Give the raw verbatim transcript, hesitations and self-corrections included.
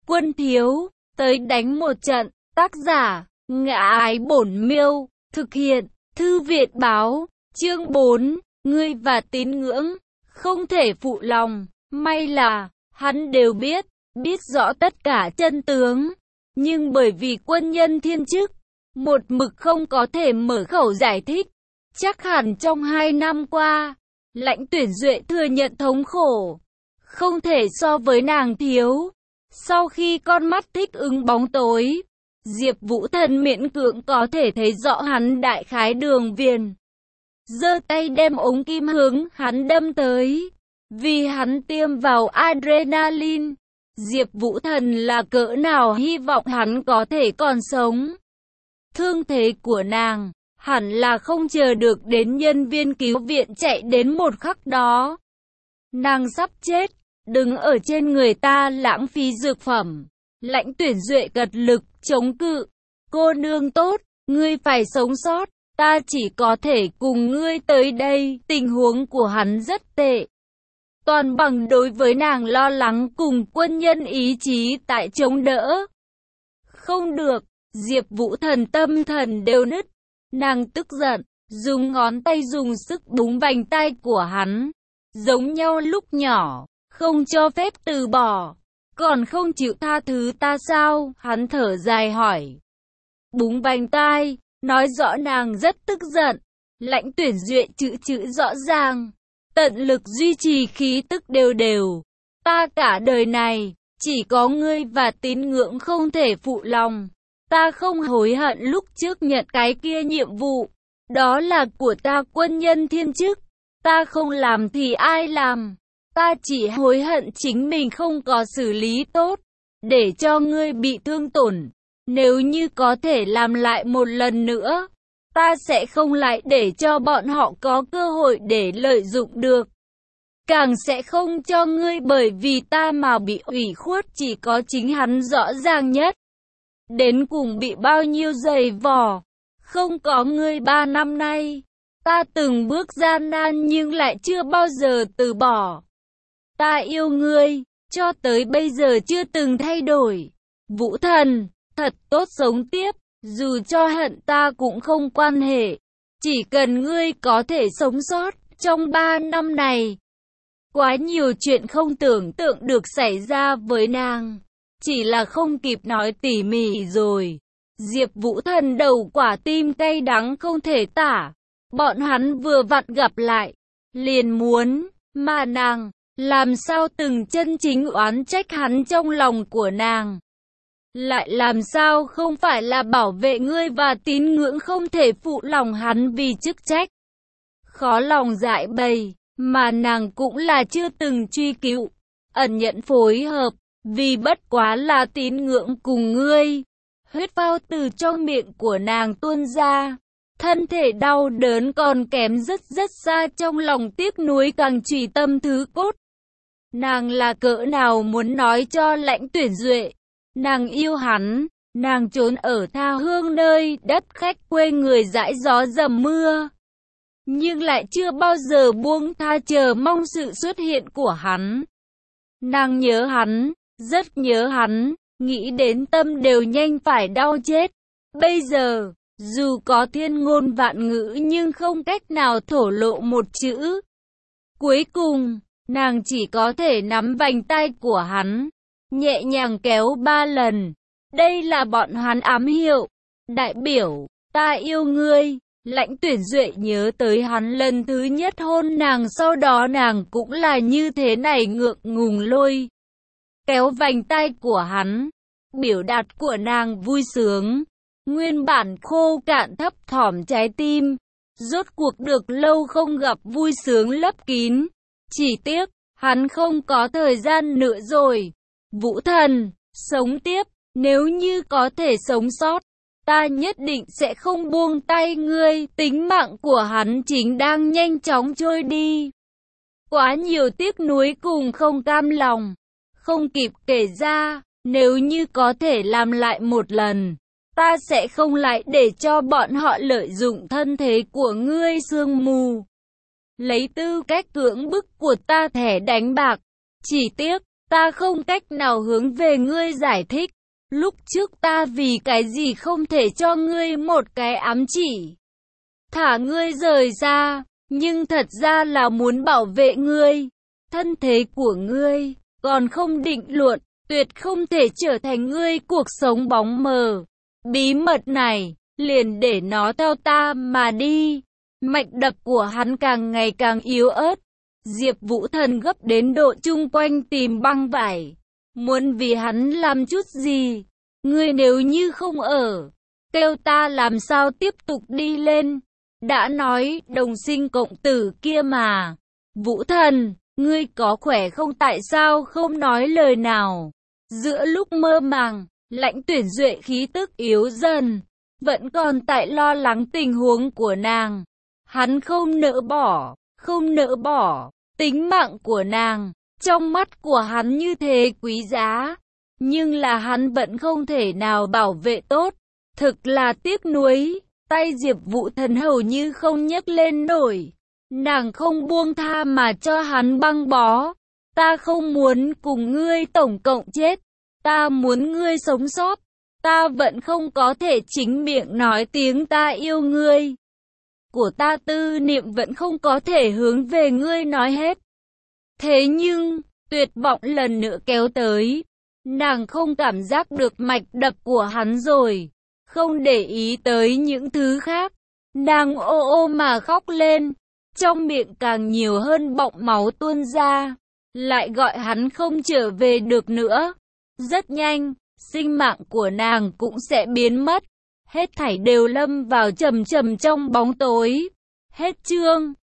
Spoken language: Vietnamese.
Quân thiếu, tới đánh một trận. Tác giả, Ngã Ái Bổn Miêu. Thực hiện, Thư viện báo. Chương bốn, ngươi và tín ngưỡng, không thể phụ lòng. May là, hắn đều biết, biết rõ tất cả chân tướng. Nhưng bởi vì quân nhân thiên chức, một mực không có thể mở khẩu giải thích. Chắc hẳn trong hai năm qua, Lãnh Tuyển Duệ thừa nhận thống khổ, không thể so với nàng thiếu. Sau khi con mắt thích ứng bóng tối, Diệp Vũ Thần miễn cưỡng có thể thấy rõ hắn đại khái đường viền. Giơ tay đem ống kim hướng hắn đâm tới, vì hắn tiêm vào adrenaline. Diệp Vũ Thần là cỡ nào hy vọng hắn có thể còn sống. Thương thế của nàng, hẳn là không chờ được đến nhân viên cứu viện chạy đến một khắc đó. Nàng sắp chết, đừng ở trên người ta lãng phí dược phẩm. Lãnh Tuyển Duệ gật lực, chống cự. Cô nương tốt, ngươi phải sống sót, ta chỉ có thể cùng ngươi tới đây. Tình huống của hắn rất tệ. Toàn bằng đối với nàng lo lắng cùng quân nhân ý chí tại chống đỡ. Không được, Diệp Vũ Thần tâm thần đều nứt. Nàng tức giận, dùng ngón tay dùng sức búng vành tai của hắn. Giống nhau lúc nhỏ, không cho phép từ bỏ. Còn không chịu tha thứ ta sao? Hắn thở dài hỏi. Búng vành tai, nói rõ nàng rất tức giận. Lãnh Tuyển Duệ chữ chữ rõ ràng. Tận lực duy trì khí tức đều đều. Ta cả đời này, chỉ có ngươi và tín ngưỡng không thể phụ lòng. Ta không hối hận lúc trước nhận cái kia nhiệm vụ. Đó là của ta quân nhân thiên chức. Ta không làm thì ai làm? Ta chỉ hối hận chính mình không có xử lý tốt, để cho ngươi bị thương tổn. Nếu như có thể làm lại một lần nữa, ta sẽ không lại để cho bọn họ có cơ hội để lợi dụng được. Càng sẽ không cho ngươi bởi vì ta mà bị ủy khuất, chỉ có chính hắn rõ ràng nhất. Đến cùng bị bao nhiêu giày vò, không có ngươi ba năm nay. Ta từng bước gian nan nhưng lại chưa bao giờ từ bỏ. Ta yêu ngươi, cho tới bây giờ chưa từng thay đổi. Vũ Thần, thật tốt sống tiếp, dù cho hận ta cũng không quan hệ. Chỉ cần ngươi có thể sống sót trong ba năm này. Quá nhiều chuyện không tưởng tượng được xảy ra với nàng. Chỉ là không kịp nói tỉ mỉ rồi. Diệp Vũ Thần đầu quả tim cay đắng không thể tả. Bọn hắn vừa vặn gặp lại, liền muốn, mà nàng làm sao từng chân chính oán trách hắn trong lòng của nàng. Lại làm sao không phải là bảo vệ ngươi và tín ngưỡng không thể phụ lòng hắn vì chức trách. Khó lòng giải bày, mà nàng cũng là chưa từng truy cứu, ẩn nhận phối hợp, vì bất quá là tín ngưỡng cùng ngươi. Huyết phao từ trong miệng của nàng tuôn ra. Thân thể đau đớn còn kém rất rất xa, trong lòng tiếc nuối càng trùy tâm thứ cốt. Nàng là cỡ nào muốn nói cho Lãnh Tuyển Duệ. Nàng yêu hắn, nàng trốn ở tha hương nơi đất khách quê người dãi gió dầm mưa. Nhưng lại chưa bao giờ buông tha chờ mong sự xuất hiện của hắn. Nàng nhớ hắn, rất nhớ hắn, nghĩ đến tâm đều nhanh phải đau chết. Bây giờ, dù có thiên ngôn vạn ngữ nhưng không cách nào thổ lộ một chữ. Cuối cùng, nàng chỉ có thể nắm vành tay của hắn, nhẹ nhàng kéo ba lần. Đây là bọn hắn ám hiệu. Đại biểu, ta yêu ngươi. Lãnh Tuyển Duệ nhớ tới hắn lần thứ nhất hôn nàng, sau đó nàng cũng là như thế này ngượng ngùng lôi kéo vành tay của hắn. Biểu đạt của nàng vui sướng. Nguyên bản khô cạn thấp thỏm trái tim, rốt cuộc được lâu không gặp vui sướng lấp kín. Chỉ tiếc, hắn không có thời gian nữa rồi. Vũ Thần, sống tiếp, nếu như có thể sống sót, ta nhất định sẽ không buông tay ngươi. Tính mạng của hắn chính đang nhanh chóng trôi đi. Quá nhiều tiếc nuối cùng không cam lòng, không kịp kể ra. Nếu như có thể làm lại một lần, ta sẽ không lại để cho bọn họ lợi dụng thân thế của ngươi sương mù, lấy tư cách cưỡng bức của ta thẻ đánh bạc. Chỉ tiếc, Ta không cách nào hướng về ngươi giải thích. Lúc trước ta vì cái gì không thể cho ngươi một cái ám chỉ. Thả ngươi rời ra, nhưng thật ra là muốn bảo vệ ngươi. Thân thế của ngươi, còn không định luận, tuyệt không thể trở thành ngươi cuộc sống bóng mờ. Bí mật này, liền để nó theo ta mà đi. Mạch đập của hắn càng ngày càng yếu ớt. Diệp Vũ Thần gấp đến độ chung quanh tìm băng vải. Muốn vì hắn làm chút gì? Ngươi nếu như không ở, kêu ta làm sao tiếp tục đi lên? Đã nói đồng sinh cộng tử kia mà. Vũ Thần, ngươi có khỏe không, tại sao không nói lời nào? Giữa lúc mơ màng, Lãnh Tuyển Duệ khí tức yếu dần, vẫn còn tại lo lắng tình huống của nàng. Hắn không nỡ bỏ, không nỡ bỏ tính mạng của nàng. Trong mắt của hắn như thế quý giá, nhưng là hắn vẫn không thể nào bảo vệ tốt. Thực là tiếc nuối, tay Diệp Vũ Thần hầu như không nhấc lên nổi. Nàng không buông tha mà cho hắn băng bó. Ta không muốn cùng ngươi tổng cộng chết, ta muốn ngươi sống sót. Ta vẫn không có thể chính miệng nói tiếng ta yêu ngươi. Của ta tư niệm vẫn không có thể hướng về ngươi nói hết. Thế nhưng, tuyệt vọng lần nữa kéo tới. Nàng không cảm giác được mạch đập của hắn rồi. Không để ý tới những thứ khác. Nàng ô ô mà khóc lên. Trong miệng càng nhiều hơn bọng máu tuôn ra. Lại gọi hắn không trở về được nữa. Rất nhanh, sinh mạng của nàng cũng sẽ biến mất. Hết thảy đều lâm vào trầm trầm trong bóng tối. Hết chương.